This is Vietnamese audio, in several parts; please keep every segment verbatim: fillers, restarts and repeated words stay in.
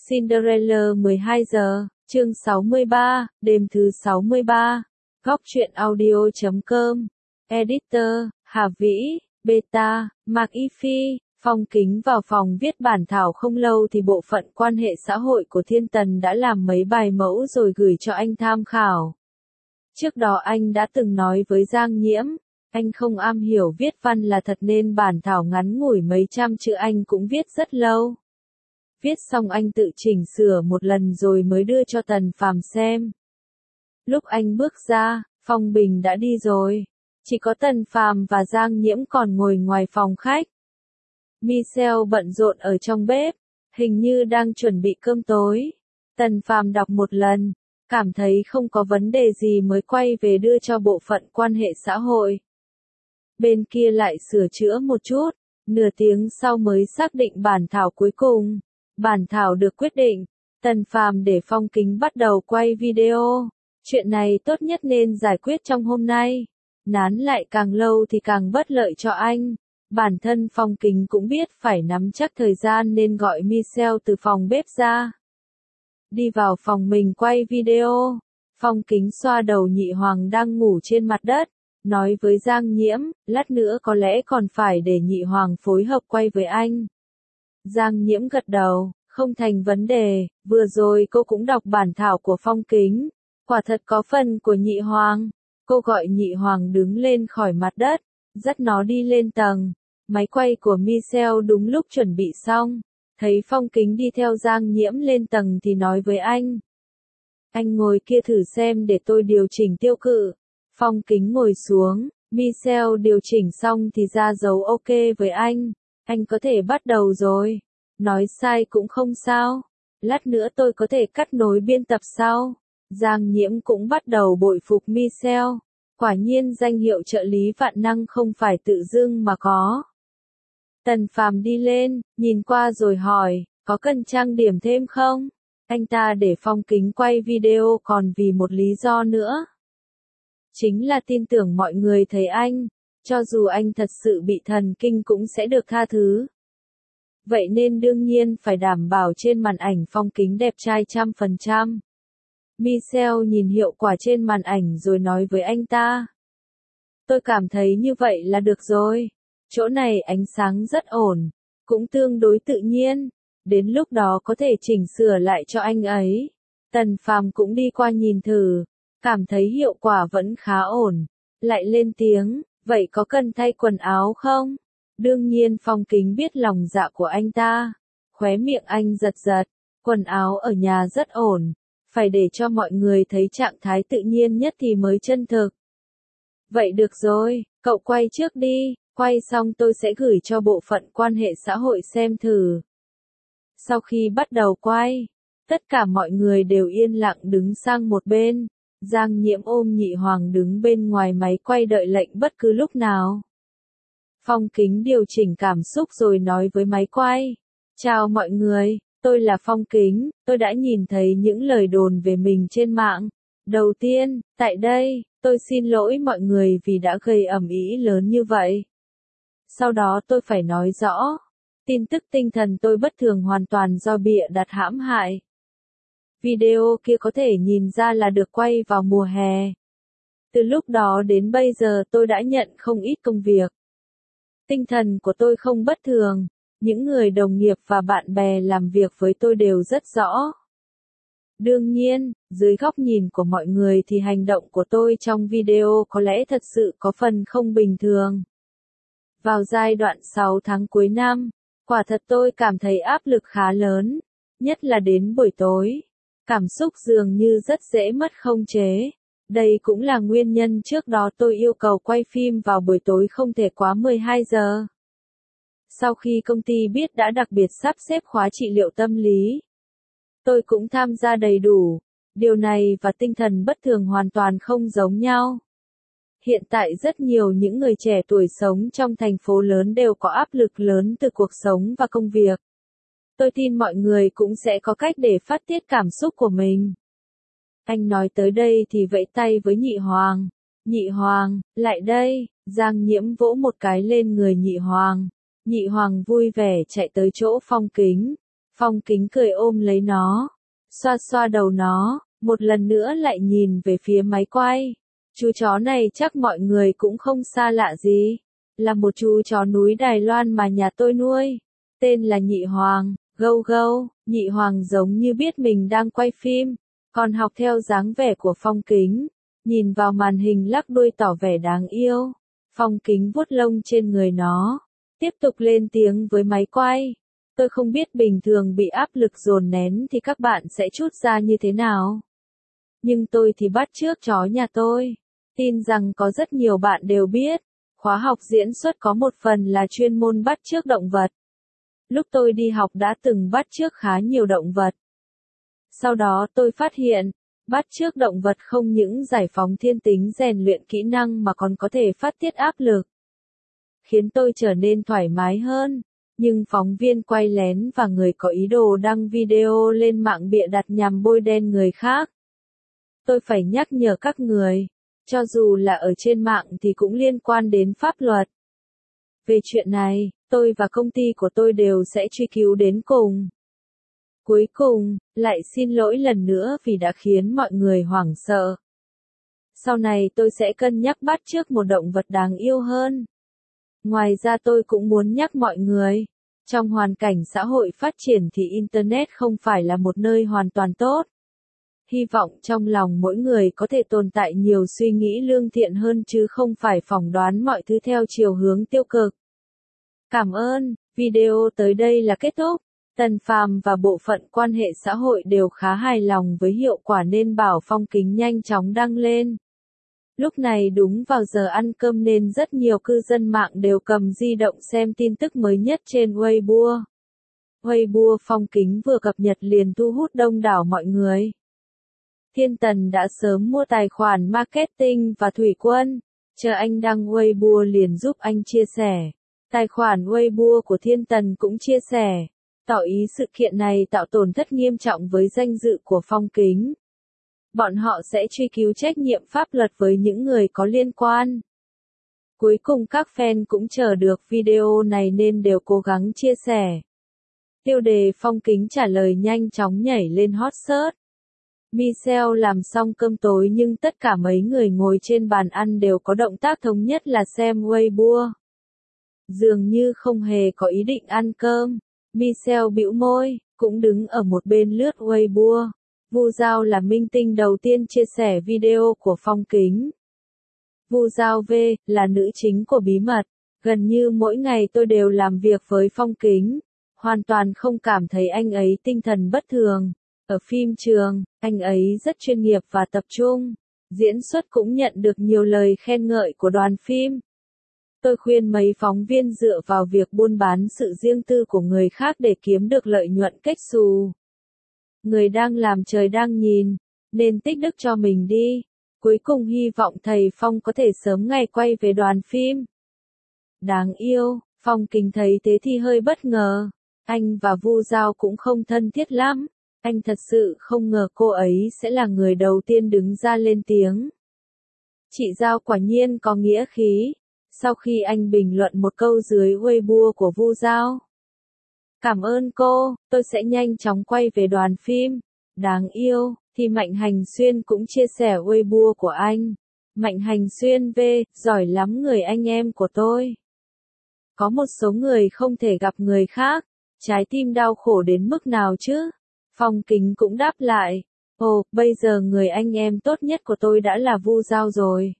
Cinderella mười hai giờ, chương sáu mươi ba, đêm thứ sáu mươi ba. Góc truyện audio chấm com. Editor, Hà Vĩ, Beta, Mạc Y Phi. Phong Kính vào phòng viết bản thảo không lâu thì bộ phận quan hệ xã hội của Thiên Tần đã làm mấy bài mẫu rồi gửi cho anh tham khảo. Trước đó anh đã từng nói với Giang Nhiễm, anh không am hiểu viết văn là thật nên bản thảo ngắn ngủi mấy trăm chữ anh cũng viết rất lâu. Viết xong anh tự chỉnh sửa một lần rồi mới đưa cho Tần Phàm xem. Lúc anh bước ra, Phong Bình đã đi rồi. Chỉ có Tần Phàm và Giang Nhiễm còn ngồi ngoài phòng khách. Michelle bận rộn ở trong bếp, hình như đang chuẩn bị cơm tối. Tần Phàm đọc một lần, cảm thấy không có vấn đề gì mới quay về đưa cho bộ phận quan hệ xã hội. Bên kia lại sửa chữa một chút, nửa tiếng sau mới xác định bản thảo cuối cùng. Bản thảo được quyết định, Tần Phàm để Phong Kính bắt đầu quay video. Chuyện này tốt nhất nên giải quyết trong hôm nay. Nán lại càng lâu thì càng bất lợi cho anh. Bản thân Phong Kính cũng biết phải nắm chắc thời gian nên gọi Michelle từ phòng bếp ra. Đi vào phòng mình quay video. Phong Kính xoa đầu Nhị Hoàng đang ngủ trên mặt đất. Nói với Giang Nhiễm, lát nữa có lẽ còn phải để Nhị Hoàng phối hợp quay với anh. Giang Nhiễm gật đầu, không thành vấn đề, vừa rồi cô cũng đọc bản thảo của Phong Kính. Quả thật có phần của Nhị Hoàng. Cô gọi Nhị Hoàng đứng lên khỏi mặt đất, dắt nó đi lên tầng. Máy quay của Michelle đúng lúc chuẩn bị xong. Thấy Phong Kính đi theo Giang Nhiễm lên tầng thì nói với anh. Anh ngồi kia thử xem để tôi điều chỉnh tiêu cự. Phong Kính ngồi xuống, Michelle điều chỉnh xong thì ra dấu ok với anh. Anh có thể bắt đầu rồi. Nói sai cũng không sao. Lát nữa tôi có thể cắt nối biên tập sau. Giang Nhiễm cũng bắt đầu bội phục Michelle. Quả nhiên danh hiệu trợ lý vạn năng không phải tự dưng mà có. Tần Phàm đi lên, nhìn qua rồi hỏi, có cần trang điểm thêm không? Anh ta để Phong Kính quay video còn vì một lý do nữa. Chính là tin tưởng mọi người thấy anh. Cho dù anh thật sự bị thần kinh cũng sẽ được tha thứ. Vậy nên đương nhiên phải đảm bảo trên màn ảnh Phong Kính đẹp trai trăm phần trăm. Michelle nhìn hiệu quả trên màn ảnh rồi nói với anh ta. Tôi cảm thấy như vậy là được rồi. Chỗ này ánh sáng rất ổn, cũng tương đối tự nhiên. Đến lúc đó có thể chỉnh sửa lại cho anh ấy. Tần Phàm cũng đi qua nhìn thử, cảm thấy hiệu quả vẫn khá ổn. Lại lên tiếng, vậy có cần thay quần áo không? Đương nhiên Phong Kính biết lòng dạ của anh ta. Khóe miệng anh giật giật, quần áo ở nhà rất ổn. Phải để cho mọi người thấy trạng thái tự nhiên nhất thì mới chân thực. Vậy được rồi, cậu quay trước đi, quay xong tôi sẽ gửi cho bộ phận quan hệ xã hội xem thử. Sau khi bắt đầu quay, tất cả mọi người đều yên lặng đứng sang một bên. Giang Nhiễm ôm Nhị Hoàng đứng bên ngoài máy quay đợi lệnh bất cứ lúc nào. Phong Kính điều chỉnh cảm xúc rồi nói với máy quay. Chào mọi người, tôi là Phong Kính, tôi đã nhìn thấy những lời đồn về mình trên mạng. Đầu tiên, tại đây, tôi xin lỗi mọi người vì đã gây ầm ĩ lớn như vậy. Sau đó tôi phải nói rõ, tin tức tinh thần tôi bất thường hoàn toàn do bịa đặt hãm hại. Video kia có thể nhìn ra là được quay vào mùa hè. Từ lúc đó đến bây giờ tôi đã nhận không ít công việc. Tinh thần của tôi không bất thường, những người đồng nghiệp và bạn bè làm việc với tôi đều rất rõ. Đương nhiên, dưới góc nhìn của mọi người thì hành động của tôi trong video có lẽ thật sự có phần không bình thường. Vào giai đoạn sáu tháng cuối năm, quả thật tôi cảm thấy áp lực khá lớn, nhất là đến buổi tối. Cảm xúc dường như rất dễ mất khống chế. Đây cũng là nguyên nhân trước đó tôi yêu cầu quay phim vào buổi tối không thể quá mười hai giờ. Sau khi công ty biết đã đặc biệt sắp xếp khóa trị liệu tâm lý, tôi cũng tham gia đầy đủ. Điều này và tinh thần bất thường hoàn toàn không giống nhau. Hiện tại rất nhiều những người trẻ tuổi sống trong thành phố lớn đều có áp lực lớn từ cuộc sống và công việc. Tôi tin mọi người cũng sẽ có cách để phát tiết cảm xúc của mình. Anh nói tới đây thì vẫy tay với Nhị Hoàng. Nhị Hoàng, lại đây. Giang Nhiễm vỗ một cái lên người Nhị Hoàng. Nhị Hoàng vui vẻ chạy tới chỗ Phong Kính. Phong Kính cười ôm lấy nó, xoa xoa đầu nó, một lần nữa lại nhìn về phía máy quay. Chú chó này chắc mọi người cũng không xa lạ gì, là một chú chó núi Đài Loan mà nhà tôi nuôi, tên là Nhị Hoàng. Gâu gâu, Nhị Hoàng giống như biết mình đang quay phim, còn học theo dáng vẻ của Phong Kính, nhìn vào màn hình lắc đuôi tỏ vẻ đáng yêu. Phong Kính vuốt lông trên người nó, tiếp tục lên tiếng với máy quay. Tôi không biết bình thường bị áp lực dồn nén thì các bạn sẽ trút ra như thế nào. Nhưng tôi thì bắt chước chó nhà tôi. Tin rằng có rất nhiều bạn đều biết, khóa học diễn xuất có một phần là chuyên môn bắt chước động vật. Lúc tôi đi học đã từng bắt chước khá nhiều động vật. Sau đó tôi phát hiện, bắt chước động vật không những giải phóng thiên tính rèn luyện kỹ năng mà còn có thể phát tiết áp lực, khiến tôi trở nên thoải mái hơn. Nhưng phóng viên quay lén và người có ý đồ đăng video lên mạng bịa đặt nhằm bôi đen người khác. Tôi phải nhắc nhở các người, cho dù là ở trên mạng thì cũng liên quan đến pháp luật. Về chuyện này, tôi và công ty của tôi đều sẽ truy cứu đến cùng. Cuối cùng, lại xin lỗi lần nữa vì đã khiến mọi người hoảng sợ. Sau này tôi sẽ cân nhắc bắt chước một động vật đáng yêu hơn. Ngoài ra tôi cũng muốn nhắc mọi người, trong hoàn cảnh xã hội phát triển thì Internet không phải là một nơi hoàn toàn tốt. Hy vọng trong lòng mỗi người có thể tồn tại nhiều suy nghĩ lương thiện hơn chứ không phải phỏng đoán mọi thứ theo chiều hướng tiêu cực. Cảm ơn, video tới đây là kết thúc. Tần Phàm và bộ phận quan hệ xã hội đều khá hài lòng với hiệu quả nên bảo Phong Kính nhanh chóng đăng lên. Lúc này đúng vào giờ ăn cơm nên rất nhiều cư dân mạng đều cầm di động xem tin tức mới nhất trên Weibo. Weibo Phong Kính vừa cập nhật liền thu hút đông đảo mọi người. Thiên Tần đã sớm mua tài khoản marketing và Thủy Quân, chờ anh đăng Weibo liền giúp anh chia sẻ. Tài khoản Weibo của Thiên Tần cũng chia sẻ, tỏ ý sự kiện này tạo tổn thất nghiêm trọng với danh dự của Phong Kính. Bọn họ sẽ truy cứu trách nhiệm pháp luật với những người có liên quan. Cuối cùng các fan cũng chờ được video này nên đều cố gắng chia sẻ. Tiêu đề Phong Kính trả lời nhanh chóng nhảy lên hot search. Michelle làm xong cơm tối nhưng tất cả mấy người ngồi trên bàn ăn đều có động tác thống nhất là xem Weibo. Dường như không hề có ý định ăn cơm. Michelle bĩu môi, cũng đứng ở một bên lướt Weibo. Vu Giao là minh tinh đầu tiên chia sẻ video của Phong Kính. Vu Giao V là nữ chính của Bí Mật. Gần như mỗi ngày tôi đều làm việc với Phong Kính. Hoàn toàn không cảm thấy anh ấy tinh thần bất thường. Ở phim trường, anh ấy rất chuyên nghiệp và tập trung. Diễn xuất cũng nhận được nhiều lời khen ngợi của đoàn phim. Tôi khuyên mấy phóng viên dựa vào việc buôn bán sự riêng tư của người khác để kiếm được lợi nhuận kếch xù. Người đang làm trời đang nhìn, nên tích đức cho mình đi. Cuối cùng hy vọng thầy Phong có thể sớm ngày quay về đoàn phim. Đáng yêu, Phong Kính thấy thế thì hơi bất ngờ. Anh và Vu Giao cũng không thân thiết lắm. Anh thật sự không ngờ cô ấy sẽ là người đầu tiên đứng ra lên tiếng. Chị Giao quả nhiên có nghĩa khí. Sau khi anh bình luận một câu dưới Weibo của Vu Giao. Cảm ơn cô, tôi sẽ nhanh chóng quay về đoàn phim. Đáng yêu, thì Mạnh Hành Xuyên cũng chia sẻ Weibo của anh. Mạnh Hành Xuyên V, giỏi lắm người anh em của tôi. Có một số người không thể gặp người khác, trái tim đau khổ đến mức nào chứ? Phong Kính cũng đáp lại, ồ, bây giờ người anh em tốt nhất của tôi đã là Vu Giao rồi.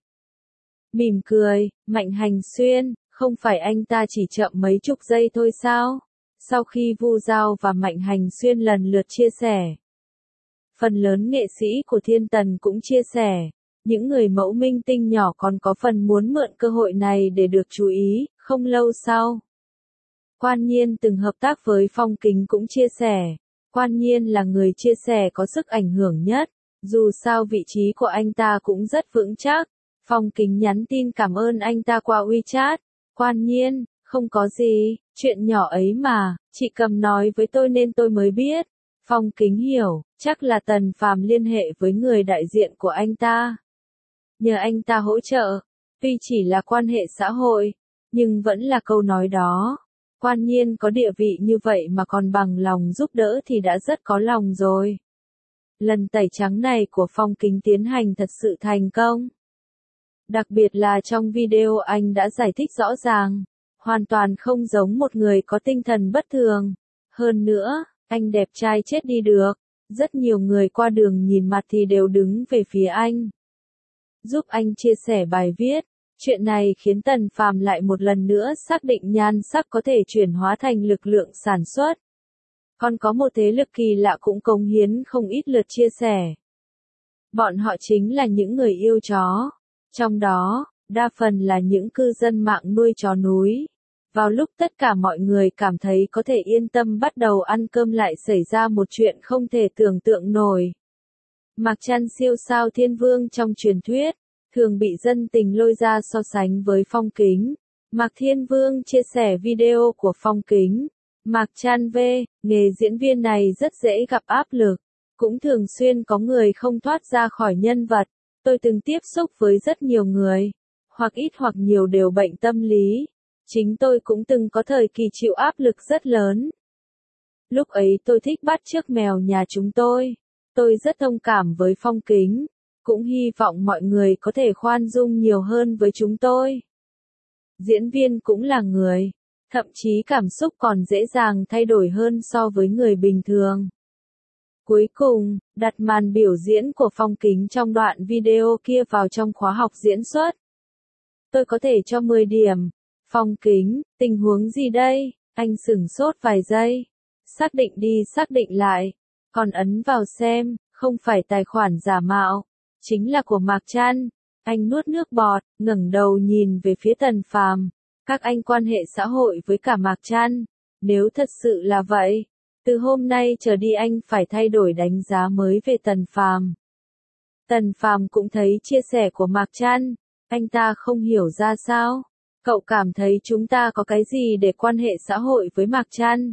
Mỉm cười, Mạnh Hành Xuyên, không phải anh ta chỉ chậm mấy chục giây thôi sao? Sau khi Vu Giao và Mạnh Hành Xuyên lần lượt chia sẻ, phần lớn nghệ sĩ của Thiên Tần cũng chia sẻ, những người mẫu minh tinh nhỏ còn có phần muốn mượn cơ hội này để được chú ý. Không lâu sau, Quan Nhiên từng hợp tác với Phong Kính cũng chia sẻ, Quan Nhiên là người chia sẻ có sức ảnh hưởng nhất, dù sao vị trí của anh ta cũng rất vững chắc. Phong Kính nhắn tin cảm ơn anh ta qua WeChat. Quan Nhiên, không có gì, chuyện nhỏ ấy mà, chị Cầm nói với tôi nên tôi mới biết. Phong Kính hiểu, chắc là Tần Phàm liên hệ với người đại diện của anh ta. Nhờ anh ta hỗ trợ, tuy chỉ là quan hệ xã hội, nhưng vẫn là câu nói đó. Quan Nhiên có địa vị như vậy mà còn bằng lòng giúp đỡ thì đã rất có lòng rồi. Lần tẩy trắng này của Phong Kính tiến hành thật sự thành công. Đặc biệt là trong video anh đã giải thích rõ ràng, hoàn toàn không giống một người có tinh thần bất thường. Hơn nữa, anh đẹp trai chết đi được, rất nhiều người qua đường nhìn mặt thì đều đứng về phía anh. Giúp anh chia sẻ bài viết, chuyện này khiến Tần Phàm lại một lần nữa xác định nhan sắc có thể chuyển hóa thành lực lượng sản xuất. Còn có một thế lực kỳ lạ cũng cống hiến không ít lượt chia sẻ. Bọn họ chính là những người yêu chó. Trong đó, đa phần là những cư dân mạng nuôi chó núi. Vào lúc tất cả mọi người cảm thấy có thể yên tâm bắt đầu ăn cơm lại xảy ra một chuyện không thể tưởng tượng nổi. Mạc Trăn siêu sao thiên vương trong truyền thuyết, thường bị dân tình lôi ra so sánh với Phong Kính. Mạc Thiên Vương chia sẻ video của Phong Kính. Mạc Trăn V, nghề diễn viên này rất dễ gặp áp lực, cũng thường xuyên có người không thoát ra khỏi nhân vật. Tôi từng tiếp xúc với rất nhiều người, hoặc ít hoặc nhiều đều bệnh tâm lý. Chính tôi cũng từng có thời kỳ chịu áp lực rất lớn. Lúc ấy tôi thích bắt chước mèo nhà chúng tôi. Tôi rất thông cảm với Phong Kính, cũng hy vọng mọi người có thể khoan dung nhiều hơn với chúng tôi. Diễn viên cũng là người, thậm chí cảm xúc còn dễ dàng thay đổi hơn so với người bình thường. Cuối cùng, đặt màn biểu diễn của Phong Kính trong đoạn video kia vào trong khóa học diễn xuất. Tôi có thể cho mười điểm. Phong Kính, tình huống gì đây? Anh sửng sốt vài giây. Xác định đi xác định lại. Còn ấn vào xem, không phải tài khoản giả mạo. Chính là của Mạc Trăn. Anh nuốt nước bọt, ngẩng đầu nhìn về phía Tần Phàm. Các anh quan hệ xã hội với cả Mạc Trăn. Nếu thật sự là vậy, từ hôm nay trở đi anh phải thay đổi đánh giá mới về Tần Phàm. Tần Phàm cũng thấy chia sẻ của Mạc Trăn. Anh ta không hiểu ra sao. Cậu cảm thấy chúng ta có cái gì để quan hệ xã hội với Mạc Trăn?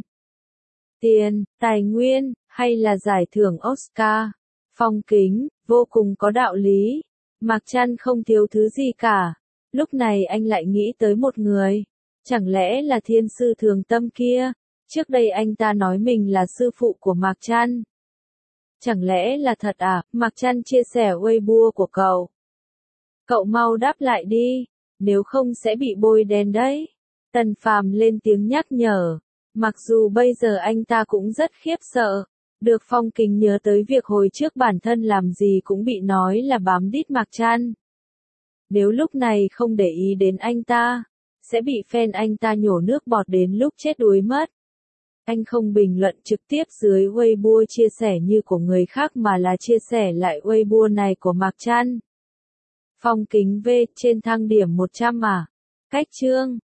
Tiền, tài nguyên, hay là giải thưởng Oscar? Phong Kính, vô cùng có đạo lý. Mạc Trăn không thiếu thứ gì cả. Lúc này anh lại nghĩ tới một người. Chẳng lẽ là thiên sư thường tâm kia? Trước đây anh ta nói mình là sư phụ của Mạc Trăn. Chẳng lẽ là thật à? Mạc Trăn chia sẻ Weibo của cậu. Cậu mau đáp lại đi, nếu không sẽ bị bôi đen đấy. Tần Phàm lên tiếng nhắc nhở. Mặc dù bây giờ anh ta cũng rất khiếp sợ. Được Phong Kính nhớ tới việc hồi trước bản thân làm gì cũng bị nói là bám đít Mạc Trăn. Nếu lúc này không để ý đến anh ta, sẽ bị fan anh ta nhổ nước bọt đến lúc chết đuối mất. Anh không bình luận trực tiếp dưới Weibo chia sẻ như của người khác mà là chia sẻ lại Weibo này của Mạc Trăn. Phong Kính V trên thang điểm một trăm à? Cách chương